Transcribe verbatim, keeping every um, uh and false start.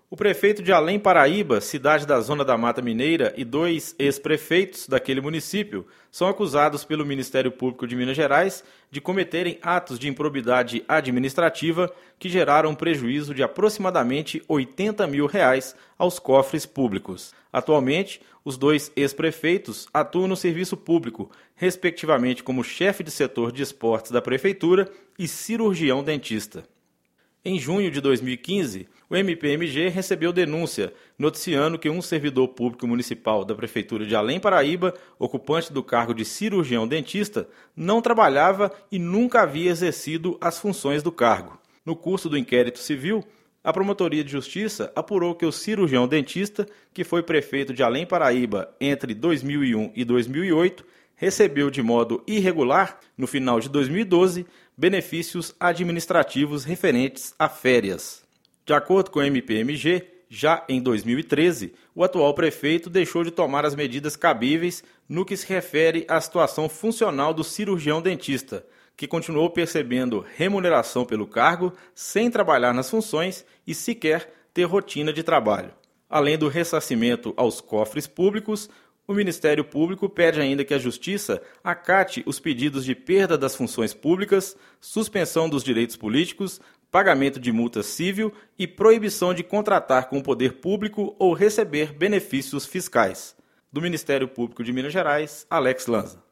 O prefeito de Além Paraíba, cidade da Zona da Mata Mineira, e dois ex-prefeitos daquele município são acusados pelo Ministério Público de Minas Gerais de cometerem atos de improbidade administrativa que geraram prejuízo de aproximadamente oitenta mil reais aos cofres públicos. Atualmente, os dois ex-prefeitos atuam no serviço público, respectivamente como chefe de setor de esportes da prefeitura e cirurgião dentista. Em junho de dois mil e quinze, o M P M G recebeu denúncia, noticiando que um servidor público municipal da Prefeitura de Além Paraíba, ocupante do cargo de cirurgião dentista, não trabalhava e nunca havia exercido as funções do cargo. No curso do inquérito civil, a Promotoria de Justiça apurou que o cirurgião dentista, que foi prefeito de Além Paraíba entre dois mil e um e dois mil e oito, recebeu de modo irregular, no final de dois mil e doze, benefícios administrativos referentes a férias. De acordo com o M P M G, já em dois mil e treze, o atual prefeito deixou de tomar as medidas cabíveis no que se refere à situação funcional do cirurgião dentista, que continuou percebendo remuneração pelo cargo sem trabalhar nas funções e sequer ter rotina de trabalho. Além do ressarcimento aos cofres públicos, o Ministério Público pede ainda que a Justiça acate os pedidos de perda das funções públicas, suspensão dos direitos políticos, pagamento de multa civil e proibição de contratar com o poder público ou receber benefícios fiscais. Do Ministério Público de Minas Gerais, Alex Lanza.